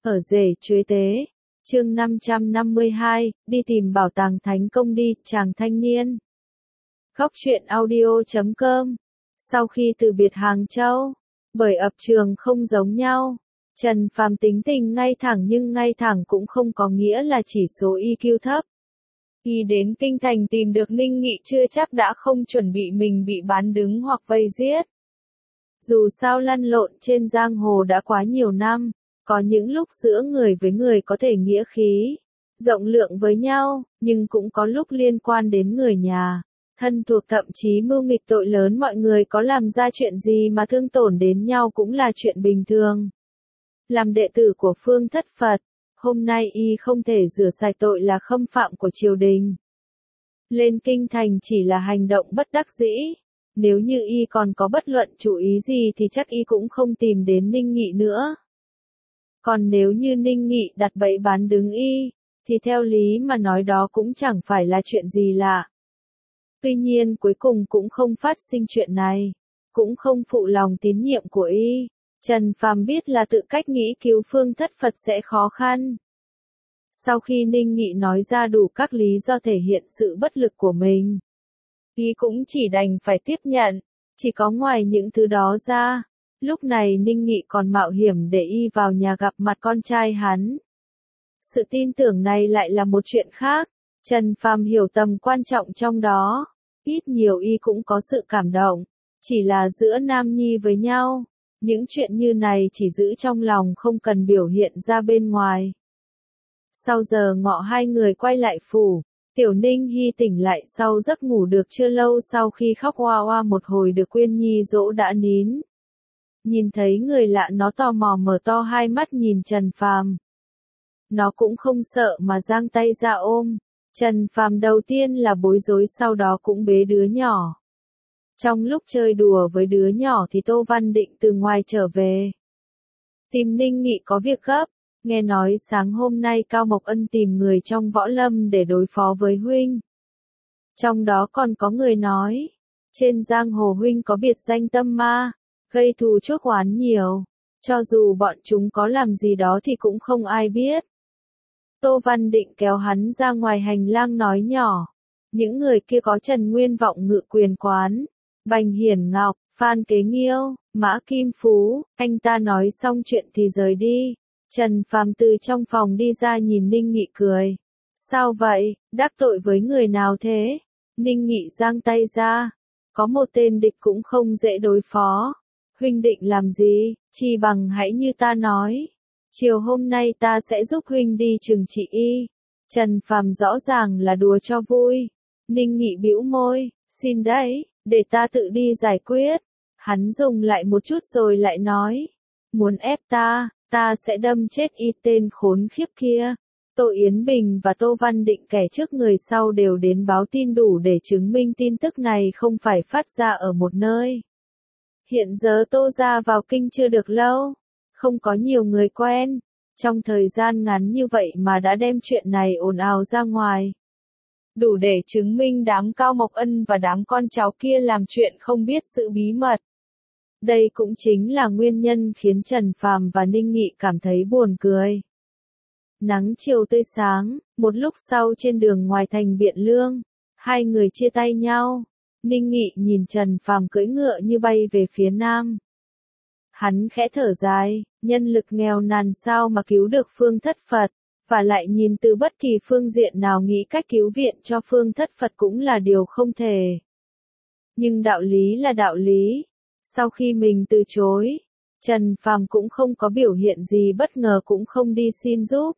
Ở rể chuế tế. Chương 552, đi tìm bảo tàng thánh công đi, chàng thanh niên. Góc truyện audio.com. Sau khi từ biệt Hàng Châu, bởi ập trường không giống nhau, Trần Phàm tính tình ngay thẳng nhưng ngay thẳng cũng không có nghĩa là chỉ số EQ thấp. Y đến kinh thành tìm được Ninh Nghị chưa chắc đã không chuẩn bị mình bị bán đứng hoặc vây giết. Dù sao lăn lộn trên giang hồ đã quá nhiều năm, có những lúc giữa người với người có thể nghĩa khí, rộng lượng với nhau, nhưng cũng có lúc liên quan đến người nhà, thân thuộc thậm chí mưu nghịch tội lớn. Mọi người có làm ra chuyện gì mà thương tổn đến nhau cũng là chuyện bình thường. Làm đệ tử của Phương Thất Phật, hôm nay y không thể rửa sạch tội là khâm phạm của triều đình. Lên kinh thành chỉ là hành động bất đắc dĩ. Nếu như y còn có bất luận chủ ý gì thì chắc y cũng không tìm đến Ninh Nghị nữa. Còn nếu như Ninh Nghị đặt bẫy bán đứng y, thì theo lý mà nói đó cũng chẳng phải là chuyện gì lạ. Tuy nhiên cuối cùng cũng không phát sinh chuyện này, cũng không phụ lòng tín nhiệm của y. Trần Phàm biết là tự cách nghĩ cứu Phương Thất Phật sẽ khó khăn. Sau khi Ninh Nghị nói ra đủ các lý do thể hiện sự bất lực của mình, y cũng chỉ đành phải tiếp nhận. Chỉ có ngoài những thứ đó ra, lúc này Ninh Nghị còn mạo hiểm để y vào nhà gặp mặt con trai hắn. Sự tin tưởng này lại là một chuyện khác. Trần Phàm hiểu tầm quan trọng trong đó. Ít nhiều y cũng có sự cảm động. Chỉ là giữa nam nhi với nhau, những chuyện như này chỉ giữ trong lòng không cần biểu hiện ra bên ngoài. Sau giờ ngọ hai người quay lại phủ. Tiểu Ninh Hy tỉnh lại sau giấc ngủ được chưa lâu sau khi khóc oa oa một hồi được Quyên Nhi dỗ đã nín. Nhìn thấy người lạ nó tò mò mở to hai mắt nhìn Trần Phàm. Nó cũng không sợ mà giang tay ra ôm. Trần Phàm đầu tiên là bối rối sau đó cũng bế đứa nhỏ. Trong lúc chơi đùa với đứa nhỏ thì Tô Văn Định từ ngoài trở về. Tìm Ninh Nghị có việc gấp. Nghe nói sáng hôm nay Cao Mộc Ân tìm người trong võ lâm để đối phó với huynh. Trong đó còn có người nói, trên giang hồ huynh có biệt danh tâm ma, gây thù chuốc oán nhiều. Cho dù bọn chúng có làm gì đó thì cũng không ai biết. Tô Văn Định kéo hắn ra ngoài hành lang nói nhỏ. Những người kia có Trần Nguyên Vọng Ngự Quyền Quán, Bành Hiển Ngọc, Phan Kế Nghiêu, Mã Kim Phú. Anh ta nói xong chuyện thì rời đi. Trần Phàm từ trong phòng đi ra nhìn Ninh Nghị cười. Sao vậy, đắc tội với người nào thế? Ninh Nghị giang tay ra. Có một tên địch cũng không dễ đối phó. Huynh định làm gì, chỉ bằng hãy như ta nói. Chiều hôm nay ta sẽ giúp huynh đi trừng trị y. Trần Phàm rõ ràng là đùa cho vui. Ninh Nghị bĩu môi, xin đấy, để ta tự đi giải quyết. Hắn dùng lại một chút rồi lại nói. Muốn ép ta sẽ đâm chết y tên khốn khiếp kia. Tô Yến Bình và Tô Văn Định kẻ trước người sau đều đến báo tin đủ để chứng minh tin tức này không phải phát ra ở một nơi. Hiện giờ Tô gia vào kinh chưa được lâu, không có nhiều người quen. Trong thời gian ngắn như vậy mà đã đem chuyện này ồn ào ra ngoài. Đủ để chứng minh đám Cao Mộc Ân và đám con cháu kia làm chuyện không biết sự bí mật. Đây cũng chính là nguyên nhân khiến Trần Phàm và Ninh Nghị cảm thấy buồn cười. Nắng chiều tươi sáng, một lúc sau trên đường ngoài thành Biện Lương, hai người chia tay nhau. Ninh Nghị nhìn Trần Phàm cưỡi ngựa như bay về phía nam. Hắn khẽ thở dài, nhân lực nghèo nàn sao mà cứu được Phương Thất Phật, và lại nhìn từ bất kỳ phương diện nào nghĩ cách cứu viện cho Phương Thất Phật cũng là điều không thể. Nhưng đạo lý là đạo lý. Sau khi mình từ chối, Trần Phàm cũng không có biểu hiện gì bất ngờ cũng không đi xin giúp.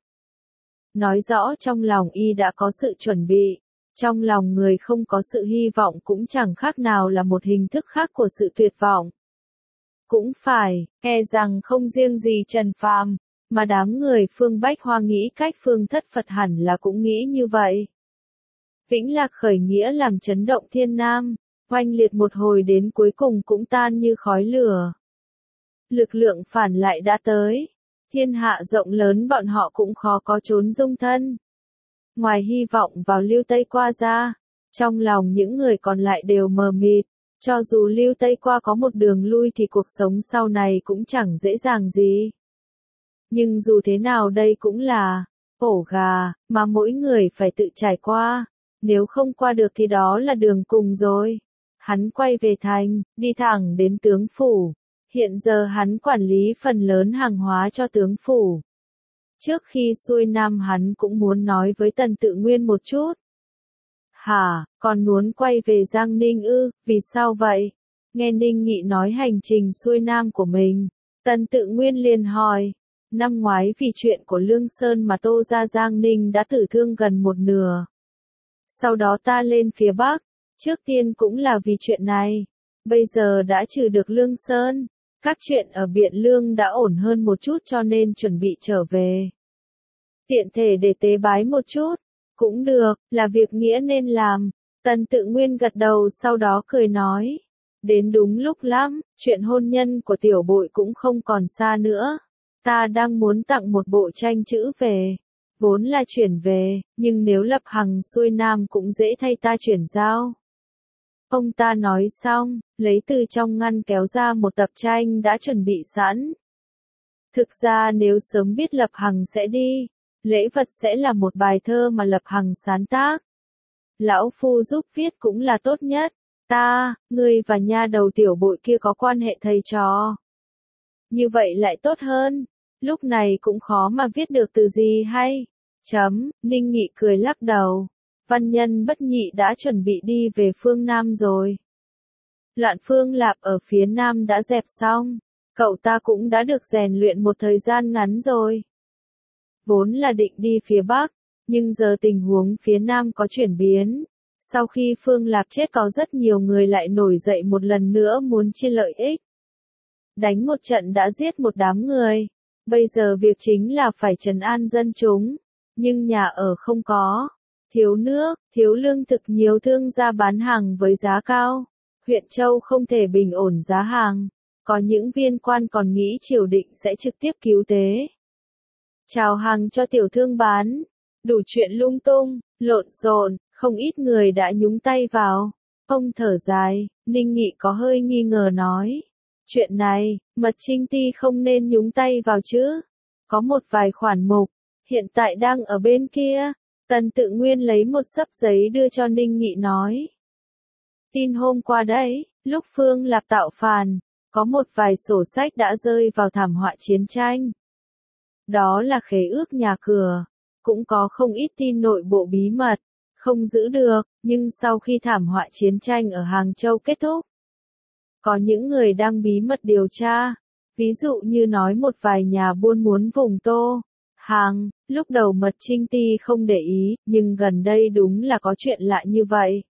Nói rõ trong lòng y đã có sự chuẩn bị, trong lòng người không có sự hy vọng cũng chẳng khác nào là một hình thức khác của sự tuyệt vọng. Cũng phải, e rằng không riêng gì Trần Phàm, mà đám người Phương Bách Hoa nghĩ cách Phương Thất Phật hẳn là cũng nghĩ như vậy. Vĩnh Lạc khởi nghĩa làm chấn động thiên nam. Oanh liệt một hồi đến cuối cùng cũng tan như khói lửa. Lực lượng phản lại đã tới. Thiên hạ rộng lớn bọn họ cũng khó có trốn dung thân. Ngoài hy vọng vào Lưu Tây Qua ra, trong lòng những người còn lại đều mờ mịt. Cho dù Lưu Tây Qua có một đường lui thì cuộc sống sau này cũng chẳng dễ dàng gì. Nhưng dù thế nào đây cũng là ổ gà, mà mỗi người phải tự trải qua. Nếu không qua được thì đó là đường cùng rồi. Hắn quay về thành, đi thẳng đến tướng phủ. Hiện giờ hắn quản lý phần lớn hàng hóa cho tướng phủ. Trước khi xuôi nam hắn cũng muốn nói với Tần Tự Nguyên một chút. Hả, còn muốn quay về Giang Ninh ư, vì sao vậy? Nghe Ninh Nghị nói hành trình xuôi nam của mình. Tần Tự Nguyên liền hỏi. Năm ngoái vì chuyện của Lương Sơn mà Tô ra Giang Ninh đã tử thương gần một nửa. Sau đó ta lên phía Bắc. Trước tiên cũng là vì chuyện này. Bây giờ đã trừ được Lương Sơn. Các chuyện ở Biện Lương đã ổn hơn một chút cho nên chuẩn bị trở về. Tiện thể để tế bái một chút. Cũng được, là việc nghĩa nên làm. Tần Tự Nguyên gật đầu sau đó cười nói. Đến đúng lúc lắm, chuyện hôn nhân của tiểu bội cũng không còn xa nữa. Ta đang muốn tặng một bộ tranh chữ về. Vốn là chuyển về, nhưng nếu Lập Hằng xuôi nam cũng dễ thay ta chuyển giao. Ông ta nói xong, lấy từ trong ngăn kéo ra một tập tranh đã chuẩn bị sẵn. Thực ra nếu sớm biết Lập Hằng sẽ đi, lễ vật sẽ là một bài thơ mà Lập Hằng sáng tác. Lão phu giúp viết cũng là tốt nhất. Ngươi và nha đầu tiểu bội kia có quan hệ thầy trò. Như vậy lại tốt hơn. Lúc này cũng khó mà viết được từ gì hay. Ninh Nghị cười lắc đầu. Văn nhân Bất Nhị đã chuẩn bị đi về phương Nam rồi. Loạn Phương Lạp ở phía Nam đã dẹp xong. Cậu ta cũng đã được rèn luyện một thời gian ngắn rồi. Vốn là định đi phía Bắc, nhưng giờ tình huống phía Nam có chuyển biến. Sau khi Phương Lạp chết có rất nhiều người lại nổi dậy một lần nữa muốn chia lợi ích. Đánh một trận đã giết một đám người. Bây giờ việc chính là phải trấn an dân chúng. Nhưng nhà ở không có. Thiếu nước, thiếu lương thực, nhiều thương gia bán hàng với giá cao. Huyện Châu không thể bình ổn giá hàng. Có những viên quan còn nghĩ triều đình sẽ trực tiếp cứu tế. Chào hàng cho tiểu thương bán. Đủ chuyện lung tung, lộn xộn, không ít người đã nhúng tay vào. Ông thở dài, Ninh Nghị có hơi nghi ngờ nói. Chuyện này, Mật Trinh Ti không nên nhúng tay vào chứ. Có một vài khoản mục, hiện tại đang ở bên kia. Tần Tự Nguyên lấy một xấp giấy đưa cho Ninh Nghị nói. Tin hôm qua đấy, lúc Phương Lạp tạo phản, có một vài sổ sách đã rơi vào thảm họa chiến tranh. Đó là khế ước nhà cửa, cũng có không ít tin nội bộ bí mật, không giữ được, nhưng sau khi thảm họa chiến tranh ở Hàng Châu kết thúc, có những người đang bí mật điều tra, ví dụ như nói một vài nhà buôn muốn vùng Tô, Hàng, lúc đầu Mật Trinh Ti không để ý, nhưng gần đây đúng là có chuyện lạ như vậy.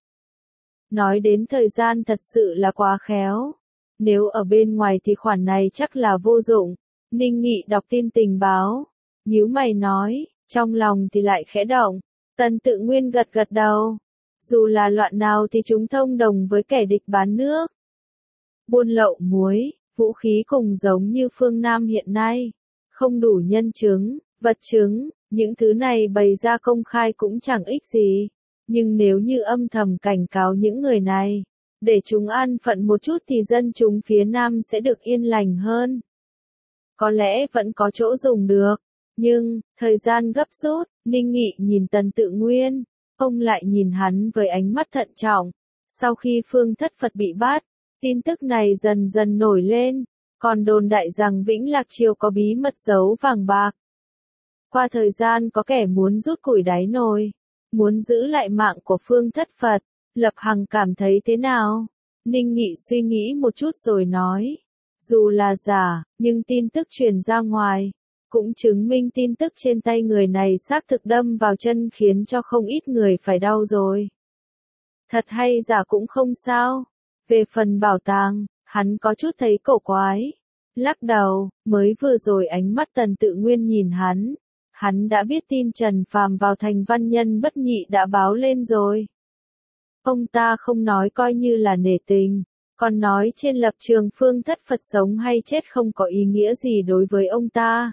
Nói đến thời gian thật sự là quá khéo. Nếu ở bên ngoài thì khoản này chắc là vô dụng. Ninh Nghị đọc tin tình báo. Nhíu mày nói, trong lòng thì lại khẽ động. Tần Tự Nguyên gật gật đầu. Dù là loạn nào thì chúng thông đồng với kẻ địch bán nước. Buôn lậu muối, vũ khí cùng giống như phương Nam hiện nay. Không đủ nhân chứng, vật chứng, những thứ này bày ra công khai cũng chẳng ích gì. Nhưng nếu như âm thầm cảnh cáo những người này, để chúng an phận một chút thì dân chúng phía Nam sẽ được yên lành hơn. Có lẽ vẫn có chỗ dùng được, nhưng, thời gian gấp rút, Ninh Nghị nhìn Tần Tự Nguyên, ông lại nhìn hắn với ánh mắt thận trọng. Sau khi Phương Thất Phật bị bắt, tin tức này dần dần nổi lên, còn đồn đại rằng Vĩnh Lạc Triều có bí mật giấu vàng bạc. Qua thời gian có kẻ muốn rút củi đáy nồi, muốn giữ lại mạng của Phương Thất Phật. Lập Hằng cảm thấy thế nào? Ninh Nghị suy nghĩ một chút rồi nói. Dù là giả, nhưng tin tức truyền ra ngoài, cũng chứng minh tin tức trên tay người này xác thực đâm vào chân khiến cho không ít người phải đau rồi. Thật hay giả cũng không sao. Về phần bảo tàng, hắn có chút thấy cổ quái. Lắc đầu, mới vừa rồi ánh mắt Tần Tự Nguyên nhìn hắn. Hắn đã biết tin Trần Phàm vào thành Văn Nhân Bất Nhị đã báo lên rồi. Ông ta không nói coi như là nể tình, còn nói trên lập trường Phương Thất Phật sống hay chết không có ý nghĩa gì đối với ông ta.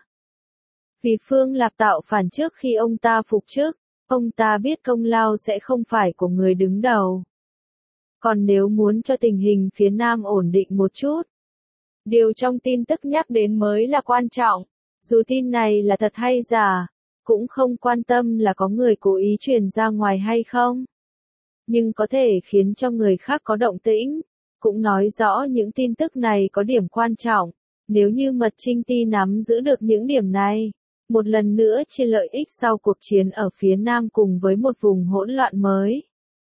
Vì Phương Lạp tạo phản trước khi ông ta phục chức, ông ta biết công lao sẽ không phải của người đứng đầu. Còn nếu muốn cho tình hình phía Nam ổn định một chút, điều trong tin tức nhắc đến mới là quan trọng. Dù tin này là thật hay giả, cũng không quan tâm là có người cố ý truyền ra ngoài hay không. Nhưng có thể khiến cho người khác có động tĩnh, cũng nói rõ những tin tức này có điểm quan trọng. Nếu như Mật Trinh Ti nắm giữ được những điểm này, một lần nữa chia lợi ích sau cuộc chiến ở phía Nam cùng với một vùng hỗn loạn mới,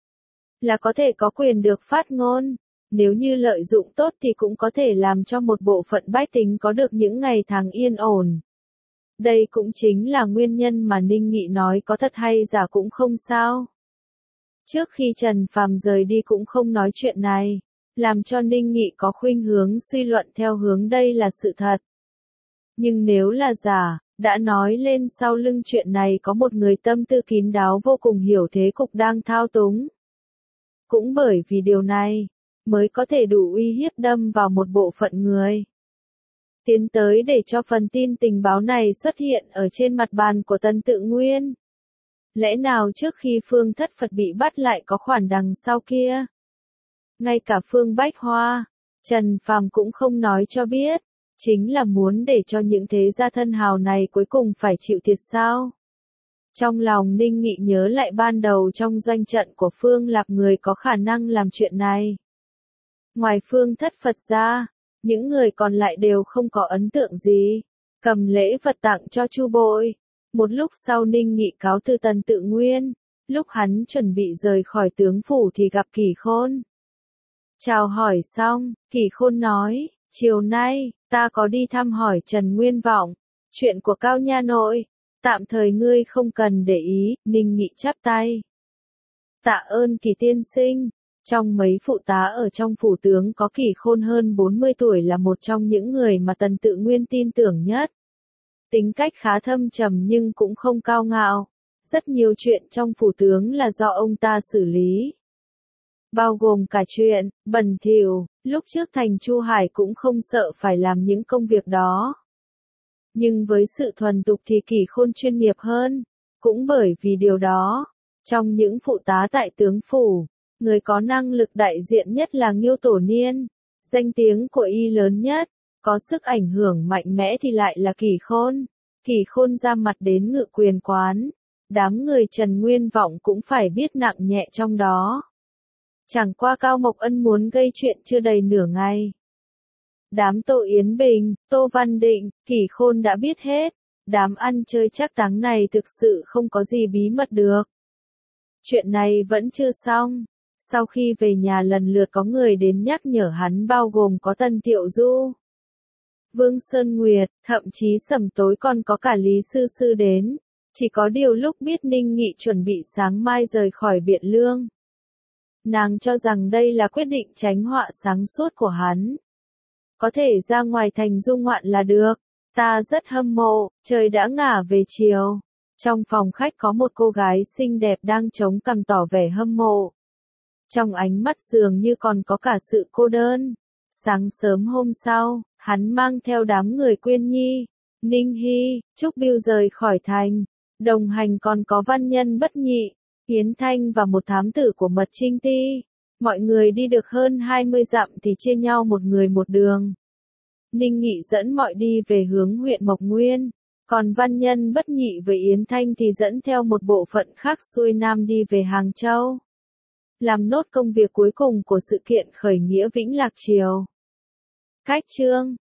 là có thể có quyền được phát ngôn. Nếu như lợi dụng tốt thì cũng có thể làm cho một bộ phận bách tính có được những ngày tháng yên ổn. Đây cũng chính là nguyên nhân mà Ninh Nghị nói có thật hay giả cũng không sao. Trước khi Trần Phàm rời đi cũng không nói chuyện này, làm cho Ninh Nghị có khuynh hướng suy luận theo hướng đây là sự thật. Nhưng nếu là giả, đã nói lên sau lưng chuyện này có một người tâm tư kín đáo vô cùng hiểu thế cục đang thao túng. Cũng bởi vì điều này, mới có thể đủ uy hiếp đâm vào một bộ phận người. Tiến tới để cho phần tin tình báo này xuất hiện ở trên mặt bàn của Tần Tự Nguyên. Lẽ nào trước khi Phương Thất Phật bị bắt lại có khoản đằng sau kia? Ngay cả Phương Bách Hoa, Trần Phàm cũng không nói cho biết, chính là muốn để cho những thế gia thân hào này cuối cùng phải chịu thiệt sao? Trong lòng Ninh Nghị nhớ lại ban đầu trong doanh trận của Phương Lạp người có khả năng làm chuyện này. Ngoài Phương Thất Phật ra, những người còn lại đều không có ấn tượng gì, cầm lễ vật tặng cho Chu Bội. Một lúc sau Ninh Nghị cáo từ Tần Tự Nguyên, lúc hắn chuẩn bị rời khỏi tướng phủ thì gặp Kỷ Khôn. Chào hỏi xong, Kỷ Khôn nói, chiều nay, ta có đi thăm hỏi Trần Nguyên Vọng, chuyện của Cao Nha Nội, tạm thời ngươi không cần để ý. Ninh Nghị chắp tay. Tạ ơn Kỷ tiên sinh. Trong mấy phụ tá ở trong phủ tướng có Kỷ Khôn hơn 40 tuổi là một trong những người mà Tần Tự Nguyên tin tưởng nhất. Tính cách khá thâm trầm nhưng cũng không cao ngạo. Rất nhiều chuyện trong phủ tướng là do ông ta xử lý. Bao gồm cả chuyện bẩn thỉu, lúc trước thành Chu Hải cũng không sợ phải làm những công việc đó. Nhưng với sự thuần thục thì Kỷ Khôn chuyên nghiệp hơn. Cũng bởi vì điều đó, trong những phụ tá tại tướng phủ, người có năng lực đại diện nhất là Nghiêu Tổ Niên. Danh tiếng của y lớn nhất, có sức ảnh hưởng mạnh mẽ thì lại là Kỷ Khôn. Kỷ Khôn ra mặt đến Ngự Quyền quán, đám người Trần Nguyên Vọng cũng phải biết nặng nhẹ trong đó. Chẳng qua Cao Mộc Ân muốn gây chuyện chưa đầy nửa ngày. Đám Tô Yến Bình, Tô Văn Định, Kỷ Khôn đã biết hết. Đám ăn chơi trác táng này thực sự không có gì bí mật được. Chuyện này vẫn chưa xong. Sau khi về nhà lần lượt có người đến nhắc nhở hắn bao gồm có Tần Thiệu Du, Vương Sơn Nguyệt, thậm chí sầm tối còn có cả Lý Sư Sư đến. Chỉ có điều lúc biết Ninh Nghị chuẩn bị sáng mai rời khỏi Biện Lương, nàng cho rằng đây là quyết định tránh họa sáng suốt của hắn. Có thể ra ngoài thành du ngoạn là được. Ta rất hâm mộ. Trời đã ngả về chiều. Trong phòng khách có một cô gái xinh đẹp đang chống cằm tỏ vẻ hâm mộ. Trong ánh mắt dường như còn có cả sự cô đơn. Sáng sớm hôm sau, hắn mang theo đám người Quyên Nhi, Ninh Hy, Trúc Biêu rời khỏi thành. Đồng hành còn có Văn Nhân Bất Nhị, Yến Thanh và một thám tử của Mật Trinh Ti. Mọi người đi được hơn 20 dặm thì chia nhau một người một đường. Ninh Nghị dẫn mọi đi về hướng huyện Mộc Nguyên, còn Văn Nhân Bất Nhị với Yến Thanh thì dẫn theo một bộ phận khác xuôi nam đi về Hàng Châu. Làm nốt công việc cuối cùng của sự kiện khởi nghĩa Vĩnh Lạc Triều. Cách chương